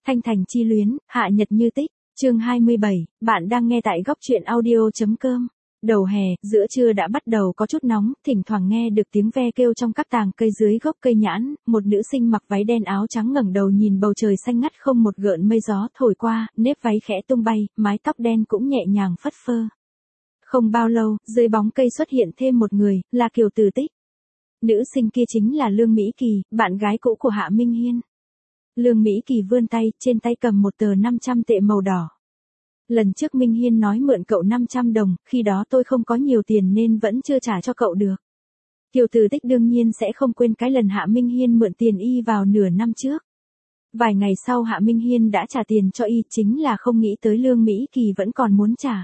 Thanh Thành chi luyến, hạ nhật như tích, chương 27, bạn đang nghe tại góc truyện audio.com. Đầu hè, giữa trưa đã bắt đầu có chút nóng, thỉnh thoảng nghe được tiếng ve kêu trong các tàng cây dưới gốc cây nhãn, một nữ sinh mặc váy đen áo trắng ngẩng đầu nhìn bầu trời xanh ngắt không một gợn mây gió thổi qua, nếp váy khẽ tung bay, mái tóc đen cũng nhẹ nhàng phất phơ. Không bao lâu, dưới bóng cây xuất hiện thêm một người, là Kiều Từ Tích. Nữ sinh kia chính là Lương Mỹ Kỳ, bạn gái cũ của Hạ Minh Hiên. Lương Mỹ Kỳ vươn tay, trên tay cầm một tờ 500 tệ màu đỏ. Lần trước Minh Hiên nói mượn cậu 500 đồng, khi đó tôi không có nhiều tiền nên vẫn chưa trả cho cậu được. Kiều Từ Tích đương nhiên sẽ không quên cái lần Hạ Minh Hiên mượn tiền y vào nửa năm trước. Vài ngày sau Hạ Minh Hiên đã trả tiền cho y, chính là không nghĩ tới Lương Mỹ Kỳ vẫn còn muốn trả.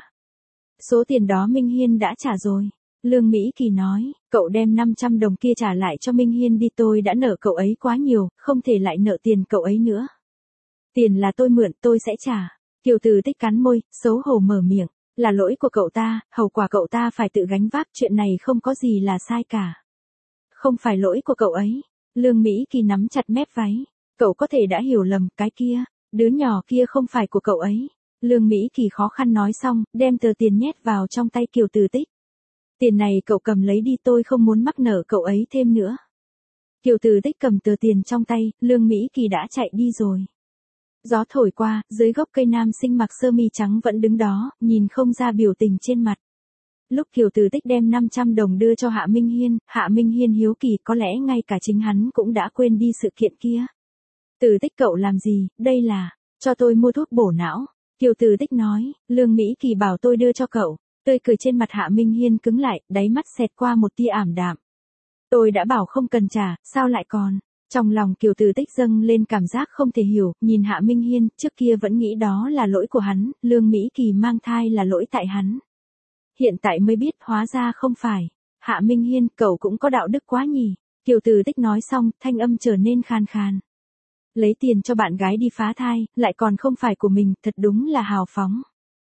Số tiền đó Minh Hiên đã trả rồi. Lương Mỹ Kỳ nói, cậu đem 500 đồng kia trả lại cho Minh Hiên đi, tôi đã nợ cậu ấy quá nhiều, không thể lại nợ tiền cậu ấy nữa. Tiền là tôi mượn, tôi sẽ trả. Kiều Từ Tích cắn môi, xấu hổ mở miệng, là lỗi của cậu ta, hậu quả cậu ta phải tự gánh vác, chuyện này không có gì là sai cả. Không phải lỗi của cậu ấy. Lương Mỹ Kỳ nắm chặt mép váy, cậu có thể đã hiểu lầm, cái kia, đứa nhỏ kia không phải của cậu ấy. Lương Mỹ Kỳ khó khăn nói xong, đem tờ tiền nhét vào trong tay Kiều Từ Tích. Tiền này cậu cầm lấy đi, tôi không muốn mắc nợ cậu ấy thêm nữa. Kiều Từ Tích cầm tờ tiền trong tay, Lương Mỹ Kỳ đã chạy đi rồi. Gió thổi qua, dưới gốc cây nam sinh mặc sơ mi trắng vẫn đứng đó, nhìn không ra biểu tình trên mặt. Lúc Kiều Từ Tích đem 500 đồng đưa cho Hạ Minh Hiên hiếu kỳ, có lẽ ngay cả chính hắn cũng đã quên đi sự kiện kia. Từ Tích cậu làm gì, đây là, cho tôi mua thuốc bổ não. Kiều Từ Tích nói, Lương Mỹ Kỳ bảo tôi đưa cho cậu. Tươi cười trên mặt Hạ Minh Hiên cứng lại, đáy mắt xẹt qua một tia ảm đạm. Tôi đã bảo không cần trả, sao lại còn? Trong lòng Kiều Từ Tích dâng lên cảm giác không thể hiểu, nhìn Hạ Minh Hiên, trước kia vẫn nghĩ đó là lỗi của hắn, Lương Mỹ Kỳ mang thai là lỗi tại hắn. Hiện tại mới biết hóa ra không phải. Hạ Minh Hiên, cậu cũng có đạo đức quá nhỉ. Kiều Từ Tích nói xong, thanh âm trở nên khàn khàn. Lấy tiền cho bạn gái đi phá thai, lại còn không phải của mình, thật đúng là hào phóng.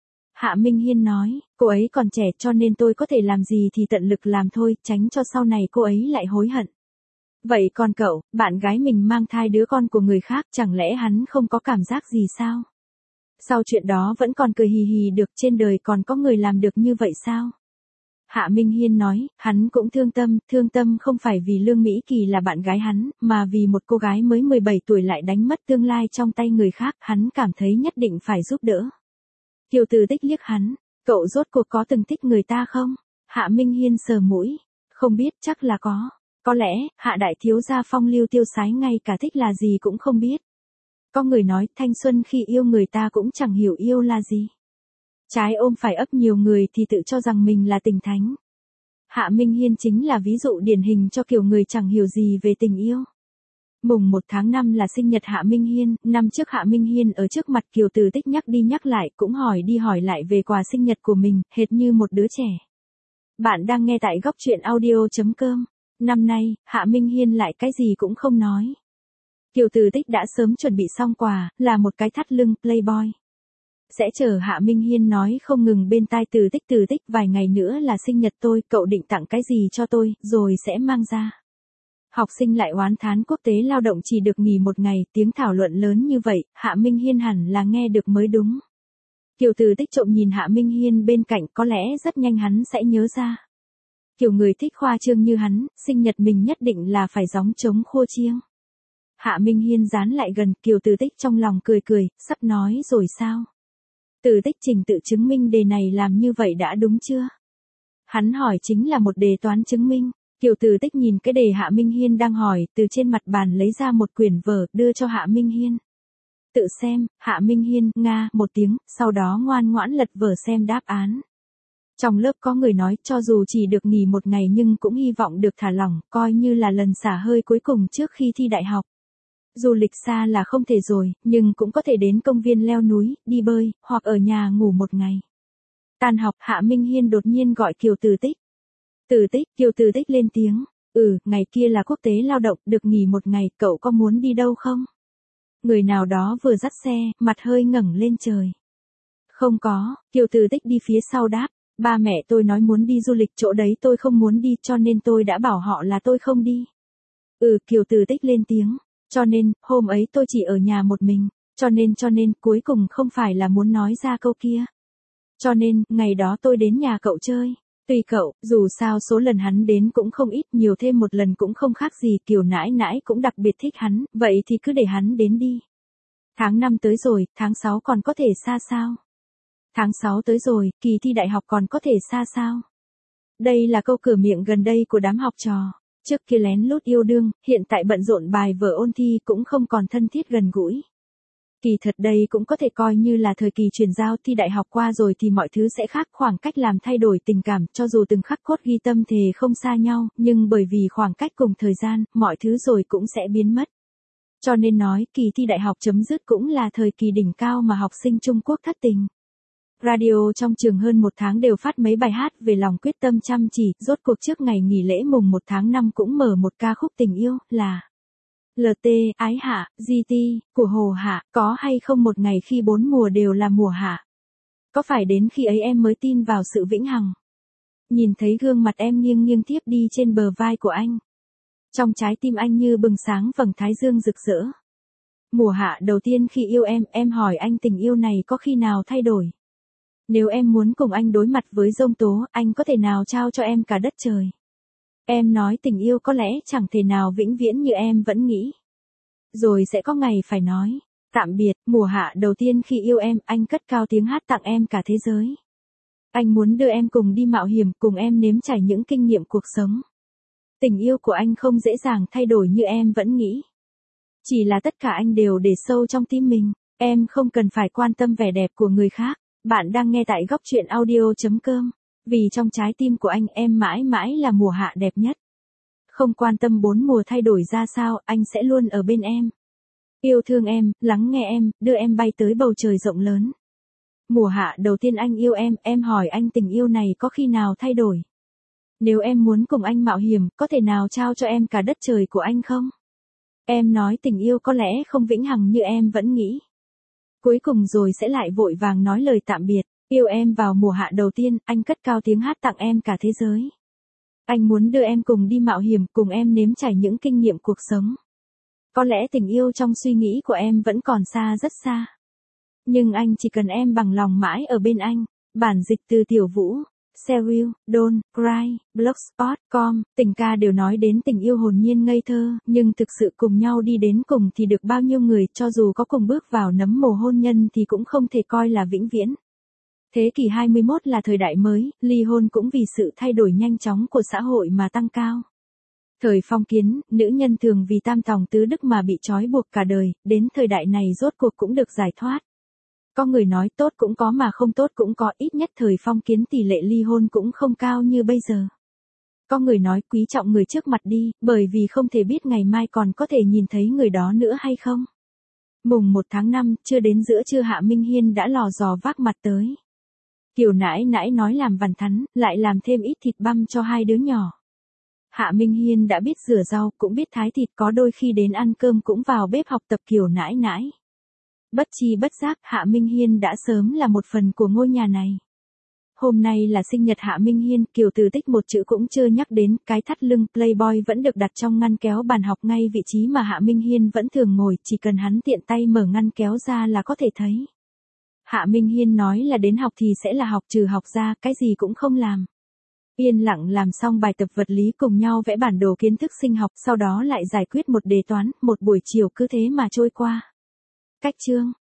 Hạ Minh Hiên nói, cô ấy còn trẻ cho nên tôi có thể làm gì thì tận lực làm thôi, tránh cho sau này cô ấy lại hối hận. Vậy còn cậu, bạn gái mình mang thai đứa con của người khác, chẳng lẽ hắn không có cảm giác gì sao? Sau chuyện đó vẫn còn cười hì hì được, trên đời còn có người làm được như vậy sao? Hạ Minh Hiên nói, hắn cũng thương tâm không phải vì Lương Mỹ Kỳ là bạn gái hắn, mà vì một cô gái mới 17 tuổi lại đánh mất tương lai trong tay người khác, hắn cảm thấy nhất định phải giúp đỡ. Kiều Từ Tích liếc hắn, cậu rốt cuộc có từng thích người ta không? Hạ Minh Hiên sờ mũi, không biết, chắc là có. Có lẽ, Hạ đại thiếu gia phong lưu tiêu sái ngay cả thích là gì cũng không biết. Có người nói, thanh xuân khi yêu người ta cũng chẳng hiểu yêu là gì. Trái ôm phải ấp nhiều người thì tự cho rằng mình là tình thánh. Hạ Minh Hiên chính là ví dụ điển hình cho kiểu người chẳng hiểu gì về tình yêu. Mùng 1 tháng 5 là sinh nhật Hạ Minh Hiên, năm trước Hạ Minh Hiên ở trước mặt Kiều Từ Tích nhắc đi nhắc lại, cũng hỏi đi hỏi lại về quà sinh nhật của mình, hệt như một đứa trẻ. Bạn đang nghe tại góc truyện audio.com. Năm nay, Hạ Minh Hiên lại cái gì cũng không nói. Kiều Từ Tích đã sớm chuẩn bị xong quà, là một cái thắt lưng Playboy. Sẽ chờ Hạ Minh Hiên nói không ngừng bên tai Từ Tích, vài ngày nữa là sinh nhật tôi, cậu định tặng cái gì cho tôi, rồi sẽ mang ra. Học sinh lại oán thán quốc tế lao động chỉ được nghỉ một ngày, tiếng thảo luận lớn như vậy, Hạ Minh Hiên hẳn là nghe được mới đúng. Kiều Từ Tích trộm nhìn Hạ Minh Hiên bên cạnh, có lẽ rất nhanh hắn sẽ nhớ ra. Kiểu người thích khoa trương như hắn, sinh nhật mình nhất định là phải gióng trống khua chiêng. Hạ Minh Hiên dán lại gần, Kiều Từ Tích trong lòng cười, sắp nói rồi sao? Từ Tích trình tự chứng minh đề này làm như vậy đã đúng chưa? Hắn hỏi chính là một đề toán chứng minh. Kiều Từ Tích nhìn cái đề Hạ Minh Hiên đang hỏi, từ trên mặt bàn lấy ra một quyển vở, đưa cho Hạ Minh Hiên. Tự xem, Hạ Minh Hiên, nga, một tiếng, sau đó ngoan ngoãn lật vở xem đáp án. Trong lớp có người nói, cho dù chỉ được nghỉ một ngày nhưng cũng hy vọng được thả lỏng, coi như là lần xả hơi cuối cùng trước khi thi đại học. Du lịch xa là không thể rồi, nhưng cũng có thể đến công viên leo núi, đi bơi, hoặc ở nhà ngủ một ngày. Tan học, Hạ Minh Hiên đột nhiên gọi Kiều Từ Tích. Từ Tích, Kiều Từ Tích lên tiếng. Ngày kia là quốc tế lao động, được nghỉ một ngày, cậu có muốn đi đâu không? Người nào đó vừa dắt xe, mặt hơi ngẩng lên trời. Không có, Kiều Từ Tích đi phía sau đáp. Ba mẹ tôi nói muốn đi du lịch chỗ đấy tôi không muốn đi cho nên tôi đã bảo họ là tôi không đi. Kiều Từ Tích lên tiếng. Cho nên, hôm ấy tôi chỉ ở nhà một mình. Cho nên cuối cùng không phải là muốn nói ra câu kia. Cho nên, ngày đó tôi đến nhà cậu chơi. Tùy cậu, dù sao số lần hắn đến cũng không ít, nhiều thêm một lần cũng không khác gì, Kiều nãi nãi cũng đặc biệt thích hắn, vậy thì cứ để hắn đến đi. Tháng 5 tới rồi, tháng 6 còn có thể xa sao? Tháng 6 tới rồi, kỳ thi đại học còn có thể xa sao? Đây là câu cửa miệng gần đây của đám học trò. Trước kia lén lút yêu đương, hiện tại bận rộn bài vở ôn thi cũng không còn thân thiết gần gũi. Kỳ thật đây cũng có thể coi như là thời kỳ chuyển giao, thi đại học qua rồi thì mọi thứ sẽ khác, khoảng cách làm thay đổi tình cảm, cho dù từng khắc cốt ghi tâm thề không xa nhau, nhưng bởi vì khoảng cách cùng thời gian, mọi thứ rồi cũng sẽ biến mất. Cho nên nói, kỳ thi đại học chấm dứt cũng là thời kỳ đỉnh cao mà học sinh Trung Quốc thất tình. Radio trong trường hơn một tháng đều phát mấy bài hát về lòng quyết tâm chăm chỉ, rốt cuộc trước ngày nghỉ lễ mùng 1 tháng 5 cũng mở một ca khúc tình yêu, là LT, Ái Hạ, GT, của Hồ Hạ, có hay không một ngày khi 4 mùa đều là mùa hạ. Có phải đến khi ấy em mới tin vào sự vĩnh hằng. Nhìn thấy gương mặt em nghiêng nghiêng thiếp đi trên bờ vai của anh. Trong trái tim anh như bừng sáng vầng thái dương rực rỡ. Mùa hạ đầu tiên khi yêu em hỏi anh tình yêu này có khi nào thay đổi. Nếu em muốn cùng anh đối mặt với giông tố, anh có thể nào trao cho em cả đất trời. Em nói tình yêu có lẽ chẳng thể nào vĩnh viễn như em vẫn nghĩ. Rồi sẽ có ngày phải nói, tạm biệt, mùa hạ đầu tiên khi yêu em, anh cất cao tiếng hát tặng em cả thế giới. Anh muốn đưa em cùng đi mạo hiểm, cùng em nếm trải những kinh nghiệm cuộc sống. Tình yêu của anh không dễ dàng thay đổi như em vẫn nghĩ. Chỉ là tất cả anh đều để sâu trong tim mình, em không cần phải quan tâm vẻ đẹp của người khác. Bạn đang nghe tại góc truyện audio.com. Vì trong trái tim của anh em mãi mãi là mùa hạ đẹp nhất. Không quan tâm 4 mùa thay đổi ra sao, anh sẽ luôn ở bên em. Yêu thương em, lắng nghe em, đưa em bay tới bầu trời rộng lớn. Mùa hạ đầu tiên anh yêu em hỏi anh tình yêu này có khi nào thay đổi. Nếu em muốn cùng anh mạo hiểm, có thể nào trao cho em cả đất trời của anh không? Em nói tình yêu có lẽ không vĩnh hằng như em vẫn nghĩ. Cuối cùng rồi sẽ lại vội vàng nói lời tạm biệt. Yêu em vào mùa hạ đầu tiên, anh cất cao tiếng hát tặng em cả thế giới. Anh muốn đưa em cùng đi mạo hiểm, cùng em nếm trải những kinh nghiệm cuộc sống. Có lẽ tình yêu trong suy nghĩ của em vẫn còn xa rất xa. Nhưng anh chỉ cần em bằng lòng mãi ở bên anh. Bản dịch từ Tiểu Vũ. Cheryl, Don't Cry, Blogspot.com, tình ca đều nói đến tình yêu hồn nhiên ngây thơ, nhưng thực sự cùng nhau đi đến cùng thì được bao nhiêu người, cho dù có cùng bước vào nấm mồ hôn nhân thì cũng không thể coi là vĩnh viễn. Thế kỷ 21 là thời đại mới, ly hôn cũng vì sự thay đổi nhanh chóng của xã hội mà tăng cao. Thời phong kiến, nữ nhân thường vì tam tòng tứ đức mà bị trói buộc cả đời, đến thời đại này rốt cuộc cũng được giải thoát. Có người nói tốt cũng có mà không tốt cũng có, ít nhất thời phong kiến tỷ lệ ly hôn cũng không cao như bây giờ. Có người nói quý trọng người trước mặt đi, bởi vì không thể biết ngày mai còn có thể nhìn thấy người đó nữa hay không. Mùng 1 tháng 5, chưa đến giữa trưa Hạ Minh Hiên đã lò dò vác mặt tới. Kiều nãi nãi nói làm vằn thắn, lại làm thêm ít thịt băm cho hai đứa nhỏ. Hạ Minh Hiên đã biết rửa rau, cũng biết thái thịt, có đôi khi đến ăn cơm cũng vào bếp học tập Kiều nãi nãi. Bất chi bất giác, Hạ Minh Hiên đã sớm là một phần của ngôi nhà này. Hôm nay là sinh nhật Hạ Minh Hiên, Kiều Từ Tích một chữ cũng chưa nhắc đến, cái thắt lưng Playboy vẫn được đặt trong ngăn kéo bàn học ngay vị trí mà Hạ Minh Hiên vẫn thường ngồi, chỉ cần hắn tiện tay mở ngăn kéo ra là có thể thấy. Hạ Minh Hiên nói là đến học thì sẽ là học, trừ học ra, cái gì cũng không làm. Yên lặng làm xong bài tập vật lý, cùng nhau vẽ bản đồ kiến thức sinh học, sau đó lại giải quyết một đề toán, một buổi chiều cứ thế mà trôi qua. Cách chương